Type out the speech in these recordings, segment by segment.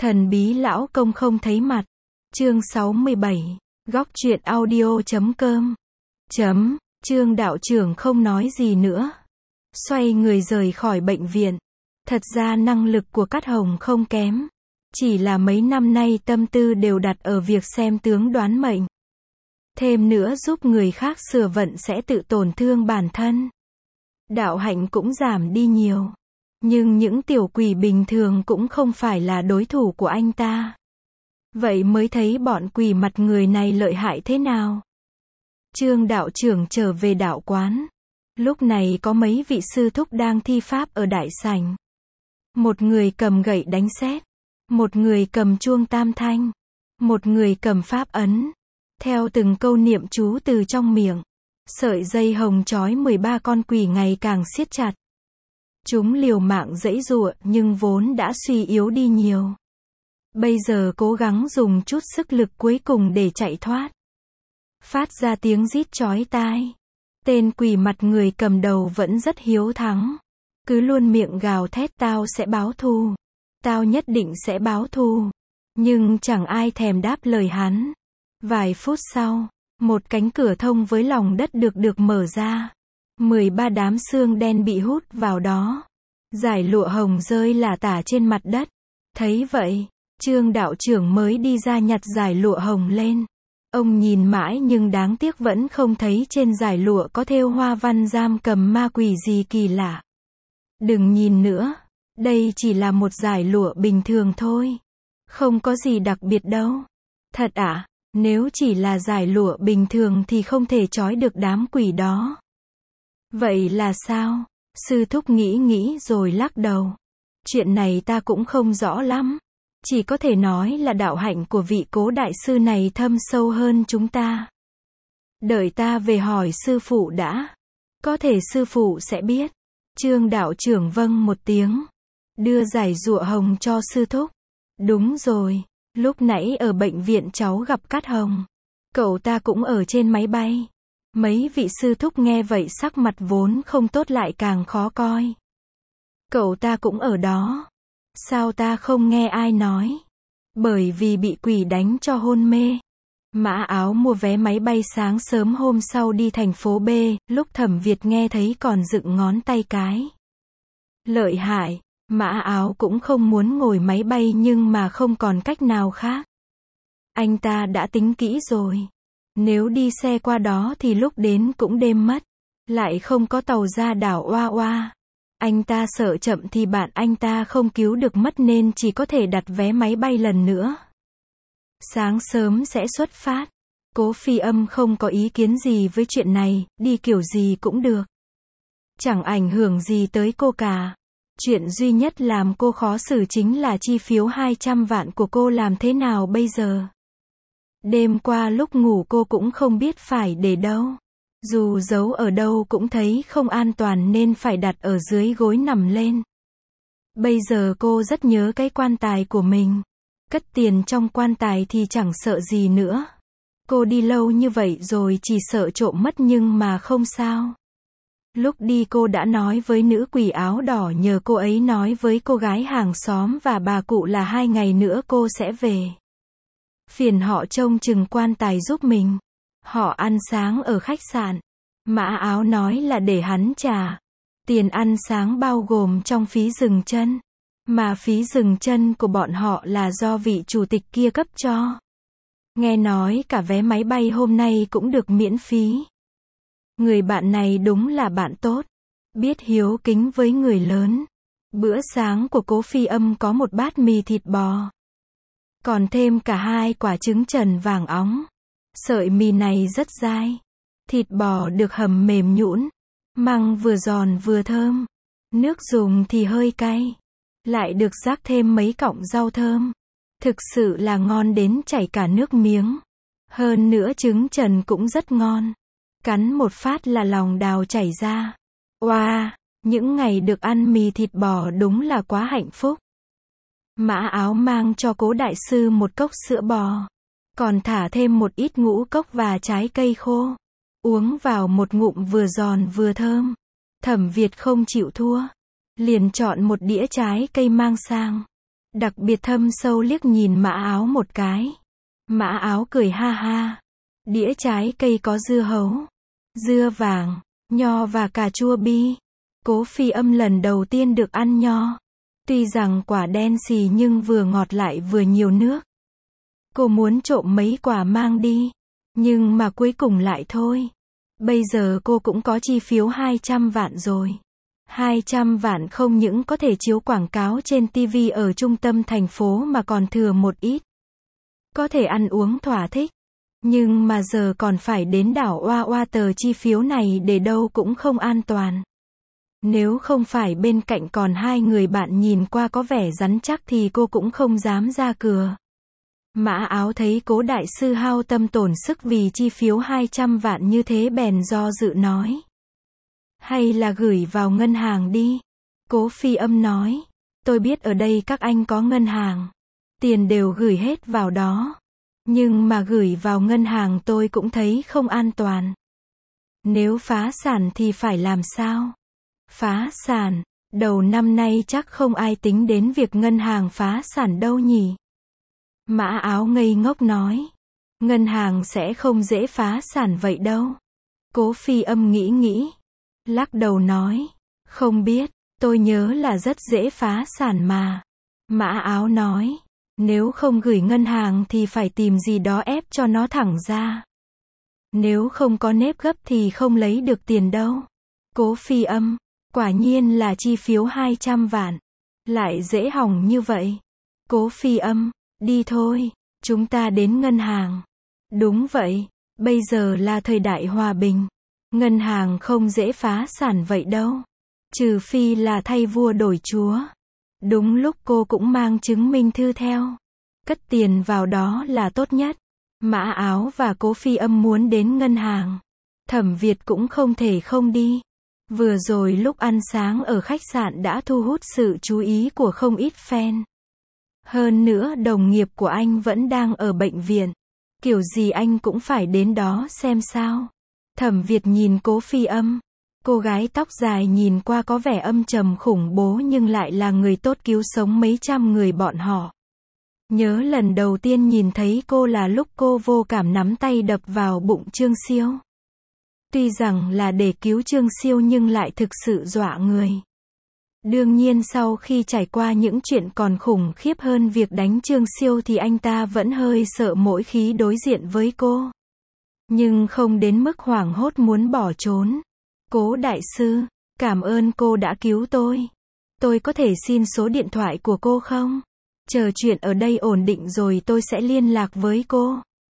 Thần bí lão công không thấy mặt. Chương 67. Góc truyện audio.com. Trương đạo trưởng không nói gì nữa. Xoay người rời khỏi bệnh viện. Thật ra năng lực của Cát Hồng không kém. Chỉ là mấy năm nay tâm tư đều đặt ở việc xem tướng đoán mệnh. Thêm nữa giúp người khác sửa vận sẽ tự tổn thương bản thân. Đạo hạnh cũng giảm đi nhiều. Nhưng những tiểu quỷ bình thường cũng không phải là đối thủ của anh ta. Vậy mới thấy bọn quỷ mặt người này lợi hại thế nào. Trương đạo trưởng trở về đạo quán. Lúc này có mấy vị sư thúc đang thi pháp ở đại sảnh. Một người cầm gậy đánh sét, một người cầm chuông tam thanh, một người cầm pháp ấn. Theo từng câu niệm chú từ trong miệng, sợi dây hồng trói 13 con quỷ ngày càng siết chặt. Chúng liều mạng giãy giụa nhưng vốn đã suy yếu đi nhiều. Bây giờ cố gắng dùng chút sức lực cuối cùng để chạy thoát. Phát ra tiếng rít chói tai. Tên quỷ mặt người cầm đầu vẫn rất hiếu thắng. Cứ luôn miệng gào thét tao sẽ báo thù. Tao nhất định sẽ báo thù. Nhưng chẳng ai thèm đáp lời hắn. Vài phút sau, một cánh cửa thông với lòng đất được mở ra. 13 đám xương đen bị hút vào đó. Dải lụa hồng rơi lả tả trên mặt đất. Thấy vậy, Trương đạo trưởng mới đi ra nhặt dải lụa hồng lên. Ông nhìn mãi nhưng đáng tiếc vẫn không thấy trên dải lụa có thêu hoa văn giam cầm ma quỷ gì kỳ lạ. Đừng nhìn nữa, đây chỉ là một dải lụa bình thường thôi. Không có gì đặc biệt đâu. Thật ạ? Nếu chỉ là dải lụa bình thường thì không thể trói được đám quỷ đó. Vậy là sao? Sư thúc nghĩ rồi lắc đầu. Chuyện này ta cũng không rõ lắm. Chỉ có thể nói là đạo hạnh của vị Cố đại sư này thâm sâu hơn chúng ta. Đợi ta về hỏi sư phụ đã. Có thể sư phụ sẽ biết. Trương đạo trưởng vâng một tiếng. Đưa dải lụa hồng cho sư thúc. Đúng rồi, lúc nãy ở bệnh viện cháu gặp Cát Hồng. Cậu ta cũng ở trên máy bay. Mấy vị sư thúc nghe vậy sắc mặt vốn không tốt lại càng khó coi. Cậu ta cũng ở đó. Sao ta không nghe ai nói? Bởi vì bị quỷ đánh cho hôn mê. Mã Áo mua vé máy bay sáng sớm hôm sau đi thành phố B, lúc Thẩm Việt nghe thấy còn dựng ngón tay cái. Lợi hại, Mã Áo cũng không muốn ngồi máy bay nhưng mà không còn cách nào khác. Anh ta đã tính kỹ rồi. Nếu đi xe qua đó thì lúc đến cũng đêm mất. Lại không có tàu ra đảo Oa Oa. Anh ta sợ chậm thì bạn anh ta không cứu được mất nên chỉ có thể đặt vé máy bay lần nữa. Sáng sớm sẽ xuất phát. Cố Phi Âm không có ý kiến gì với chuyện này, đi kiểu gì cũng được. Chẳng ảnh hưởng gì tới cô cả. Chuyện duy nhất làm cô khó xử chính là chi phiếu 200 vạn của cô làm thế nào bây giờ. Đêm qua lúc ngủ cô cũng không biết phải để đâu. Dù giấu ở đâu cũng thấy không an toàn nên phải đặt ở dưới gối nằm lên. Bây giờ cô rất nhớ cái quan tài của mình. Cất tiền trong quan tài thì chẳng sợ gì nữa. Cô đi lâu như vậy rồi chỉ sợ trộm mất nhưng mà không sao. Lúc đi cô đã nói với nữ quỷ áo đỏ nhờ cô ấy nói với cô gái hàng xóm và bà cụ là 2 ngày nữa cô sẽ về. Phiền họ trông chừng quan tài giúp mình. Họ ăn sáng ở khách sạn. Mã Áo nói là để hắn trả. Tiền ăn sáng bao gồm trong phí dừng chân. Mà phí dừng chân của bọn họ là do vị chủ tịch kia cấp cho. Nghe nói cả vé máy bay hôm nay cũng được miễn phí. Người bạn này đúng là bạn tốt. Biết hiếu kính với người lớn. Bữa sáng của Cố Phi Âm có một bát mì thịt bò. Còn thêm cả 2 quả trứng trần vàng óng. Sợi mì này rất dai. Thịt bò được hầm mềm nhũn. Măng vừa giòn vừa thơm. Nước dùng thì hơi cay. Lại được rắc thêm mấy cọng rau thơm. Thực sự là ngon đến chảy cả nước miếng. Hơn nữa trứng trần cũng rất ngon. Cắn một phát là lòng đào chảy ra. Wow, những ngày được ăn mì thịt bò đúng là quá hạnh phúc. Mã Áo mang cho Cố đại sư một cốc sữa bò. Còn thả thêm một ít ngũ cốc và trái cây khô. Uống vào một ngụm vừa giòn vừa thơm. Thẩm Việt không chịu thua. Liền chọn một đĩa trái cây mang sang. Đặc biệt thâm sâu liếc nhìn Mã Áo một cái. Mã Áo cười ha ha. Đĩa trái cây có dưa hấu, dưa vàng, nho và cà chua bi. Cố Phi Âm lần đầu tiên được ăn nho. Tuy rằng quả đen xì nhưng vừa ngọt lại vừa nhiều nước. Cô muốn trộm mấy quả mang đi, nhưng mà cuối cùng lại thôi. Bây giờ cô cũng có chi phiếu 200 vạn rồi. 200 vạn không những có thể chiếu quảng cáo trên TV ở trung tâm thành phố mà còn thừa một ít. Có thể ăn uống thỏa thích. Nhưng mà giờ còn phải đến đảo oa oa, tờ chi phiếu này để đâu cũng không an toàn. Nếu không phải bên cạnh còn hai người bạn nhìn qua có vẻ rắn chắc thì cô cũng không dám ra cửa. Mã Áo thấy Cố đại sư hao tâm tổn sức vì chi phiếu 200 vạn như thế bèn do dự nói. Hay là gửi vào ngân hàng đi. Cố Phi Âm nói. Tôi biết ở đây các anh có ngân hàng. Tiền đều gửi hết vào đó. Nhưng mà gửi vào ngân hàng tôi cũng thấy không an toàn. Nếu phá sản thì phải làm sao? Phá sản, đầu năm nay chắc không ai tính đến việc ngân hàng phá sản đâu nhỉ? Mã Áo ngây ngốc nói. Ngân hàng sẽ không dễ phá sản vậy đâu. Cố Phi Âm nghĩ. Lắc đầu nói. Không biết, tôi nhớ là rất dễ phá sản mà. Mã Áo nói. Nếu không gửi ngân hàng thì phải tìm gì đó ép cho nó thẳng ra. Nếu không có nếp gấp thì không lấy được tiền đâu. Cố Phi Âm. Quả nhiên là chi phiếu 200 vạn. Lại dễ hỏng như vậy. Cố Phi Âm. Đi thôi, chúng ta đến ngân hàng. Đúng vậy, bây giờ là thời đại hòa bình. Ngân hàng không dễ phá sản vậy đâu. Trừ phi là thay vua đổi chúa. Đúng lúc cô cũng mang chứng minh thư theo. Cất tiền vào đó là tốt nhất. Mã Áo và Cố Phi Âm muốn đến ngân hàng. Thẩm Việt cũng không thể không đi. Vừa rồi lúc ăn sáng ở khách sạn đã thu hút sự chú ý của không ít fan. Hơn nữa đồng nghiệp của anh vẫn đang ở bệnh viện. Kiểu gì anh cũng phải đến đó xem sao. Thẩm Việt nhìn Cố Phi Âm. Cô gái tóc dài nhìn qua có vẻ âm trầm khủng bố nhưng lại là người tốt cứu sống mấy trăm người bọn họ. Nhớ lần đầu tiên nhìn thấy cô là lúc cô vô cảm nắm tay đập vào bụng Trương Siêu. Tuy rằng là để cứu Trương Siêu nhưng lại thực sự dọa người. Đương nhiên sau khi trải qua những chuyện còn khủng khiếp hơn việc đánh Trương Siêu thì anh ta vẫn hơi sợ mỗi khi đối diện với cô. Nhưng không đến mức hoảng hốt muốn bỏ trốn. Cố đại sư, cảm ơn cô đã cứu tôi. Tôi có thể xin số điện thoại của cô không? Chờ chuyện ở đây ổn định rồi tôi sẽ liên lạc với cô.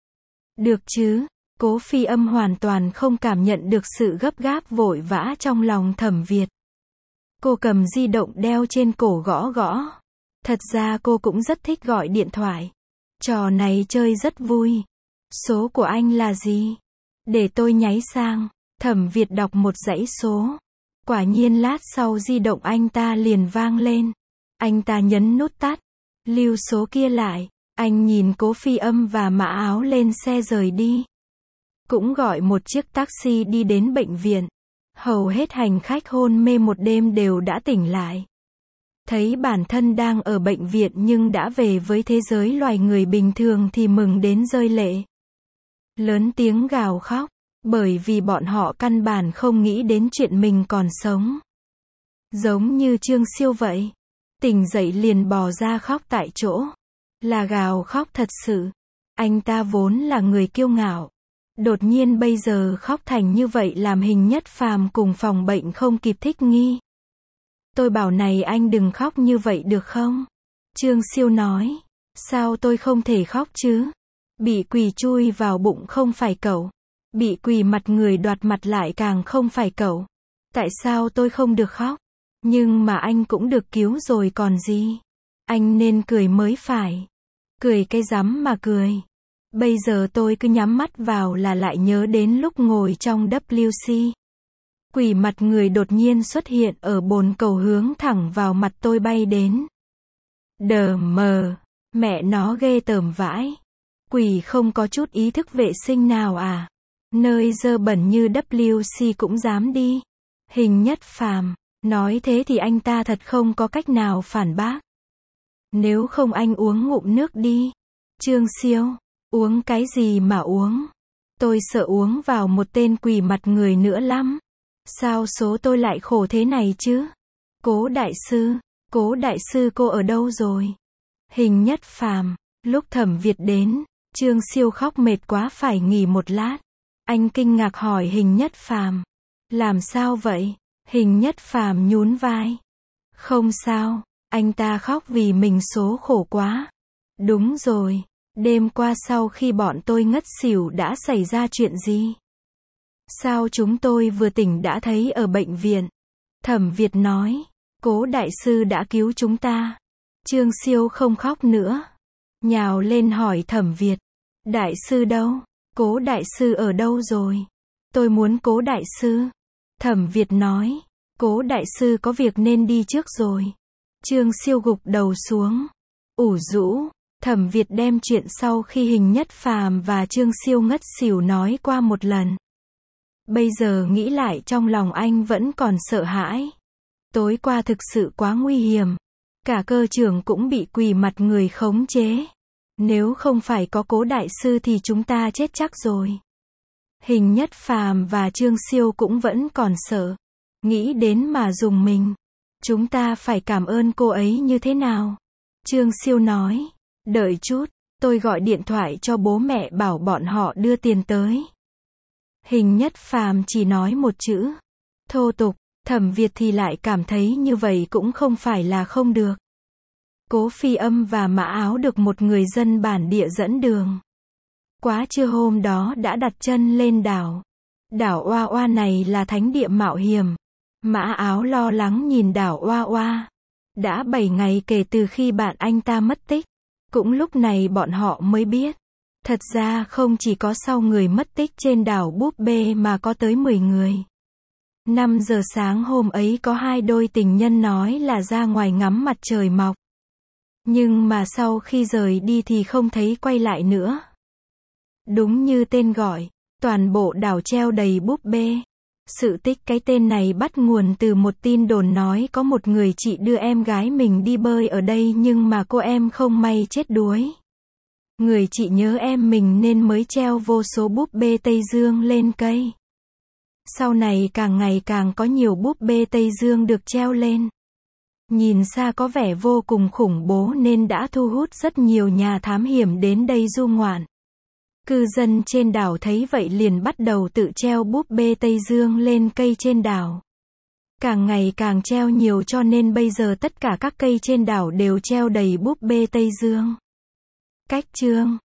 Được chứ? Cố Phi Âm hoàn toàn không cảm nhận được sự gấp gáp vội vã trong lòng Thẩm Việt. Cô cầm di động đeo trên cổ gõ gõ. Thật ra cô cũng rất thích gọi điện thoại. Trò này chơi rất vui. Số của anh là gì? Để tôi nháy sang. Thẩm Việt đọc một dãy số. Quả nhiên lát sau di động anh ta liền vang lên. Anh ta nhấn nút tắt. Lưu số kia lại. Anh nhìn Cố Phi Âm và Mã Áo lên xe rời đi. Cũng gọi một chiếc taxi đi đến bệnh viện. Hầu hết hành khách hôn mê một đêm đều đã tỉnh lại. Thấy bản thân đang ở bệnh viện nhưng đã về với thế giới loài người bình thường thì mừng đến rơi lệ. Lớn tiếng gào khóc, bởi vì bọn họ căn bản không nghĩ đến chuyện mình còn sống. Giống như Trương Siêu vậy. Tỉnh dậy liền bò ra khóc tại chỗ. Là gào khóc thật sự. Anh ta vốn là người kiêu ngạo. Đột nhiên bây giờ khóc thành như vậy làm Hình Nhất Phàm cùng phòng bệnh không kịp thích nghi. Tôi bảo này anh đừng khóc như vậy được không? Trương Siêu nói. Sao tôi không thể khóc chứ? Bị quỷ chui vào bụng không phải cậu. Bị quỷ mặt người đoạt mặt lại càng không phải cậu. Tại sao tôi không được khóc? Nhưng mà anh cũng được cứu rồi còn gì? Anh nên cười mới phải. Cười cái rắm mà cười. Bây giờ tôi cứ nhắm mắt vào là lại nhớ đến lúc ngồi trong WC. Quỷ mặt người đột nhiên xuất hiện ở bồn cầu hướng thẳng vào mặt tôi bay đến. Đờ mờ, mẹ nó ghê tởm vãi. Quỷ không có chút ý thức vệ sinh nào à? Nơi dơ bẩn như WC cũng dám đi. Hình Nhất Phàm, nói thế thì anh ta thật không có cách nào phản bác. Nếu không anh uống ngụm nước đi. Trương Siêu, uống cái gì mà uống? Tôi sợ uống vào một tên quỷ mặt người nữa lắm. Sao số tôi lại khổ thế này chứ? Cố đại sư cô ở đâu rồi? Hình Nhất Phàm, lúc Thẩm Việt đến, Trương Siêu khóc mệt quá phải nghỉ một lát. Anh kinh ngạc hỏi Hình Nhất Phàm, làm sao vậy? Hình Nhất Phàm nhún vai. Không sao, anh ta khóc vì mình số khổ quá. Đúng rồi, đêm qua sau khi bọn tôi ngất xỉu đã xảy ra chuyện gì? Sao chúng tôi vừa tỉnh đã thấy ở bệnh viện? Thẩm Việt nói, Cố đại sư đã cứu chúng ta. Trương Siêu không khóc nữa. Nhào lên hỏi Thẩm Việt, đại sư đâu? Cố đại sư ở đâu rồi? Tôi muốn Cố đại sư. Thẩm Việt nói, Cố đại sư có việc nên đi trước rồi. Trương Siêu gục đầu xuống, ủ rũ. Thẩm Việt đem chuyện sau khi Hình Nhất Phàm và Trương Siêu ngất xỉu nói qua một lần. Bây giờ nghĩ lại trong lòng anh vẫn còn sợ hãi. Tối qua thực sự quá nguy hiểm. Cả cơ trưởng cũng bị quỷ mặt người khống chế. Nếu không phải có Cố đại sư thì chúng ta chết chắc rồi. Hình Nhất Phàm và Trương Siêu cũng vẫn còn sợ. Nghĩ đến mà rùng mình. Chúng ta phải cảm ơn cô ấy như thế nào? Trương Siêu nói, đợi chút, tôi gọi điện thoại cho bố mẹ bảo bọn họ đưa tiền tới. Hình Nhất Phàm chỉ nói một chữ, thô tục. Thẩm Việt thì lại cảm thấy như vậy cũng không phải là không được. Cố Phi Âm và Mã Áo được một người dân bản địa dẫn đường. Quá trưa hôm đó đã đặt chân lên đảo. Đảo Oa Oa này là thánh địa mạo hiểm. Mã Áo lo lắng nhìn đảo Oa Oa. Đã 7 ngày kể từ khi bạn anh ta mất tích. Cũng lúc này bọn họ mới biết. Thật ra không chỉ có 6 người mất tích trên đảo Búp Bê mà có tới 10 người. 5 giờ sáng hôm ấy có 2 đôi tình nhân nói là ra ngoài ngắm mặt trời mọc. Nhưng mà sau khi rời đi thì không thấy quay lại nữa. Đúng như tên gọi, toàn bộ đảo treo đầy búp bê. Sự tích cái tên này bắt nguồn từ một tin đồn nói có một người chị đưa em gái mình đi bơi ở đây nhưng mà cô em không may chết đuối. Người chị nhớ em mình nên mới treo vô số búp bê Tây Dương lên cây. Sau này càng ngày càng có nhiều búp bê Tây Dương được treo lên. Nhìn xa có vẻ vô cùng khủng bố nên đã thu hút rất nhiều nhà thám hiểm đến đây du ngoạn. Cư dân trên đảo thấy vậy liền bắt đầu tự treo búp bê Tây Dương lên cây trên đảo. Càng ngày càng treo nhiều cho nên bây giờ tất cả các cây trên đảo đều treo đầy búp bê Tây Dương. Cách chương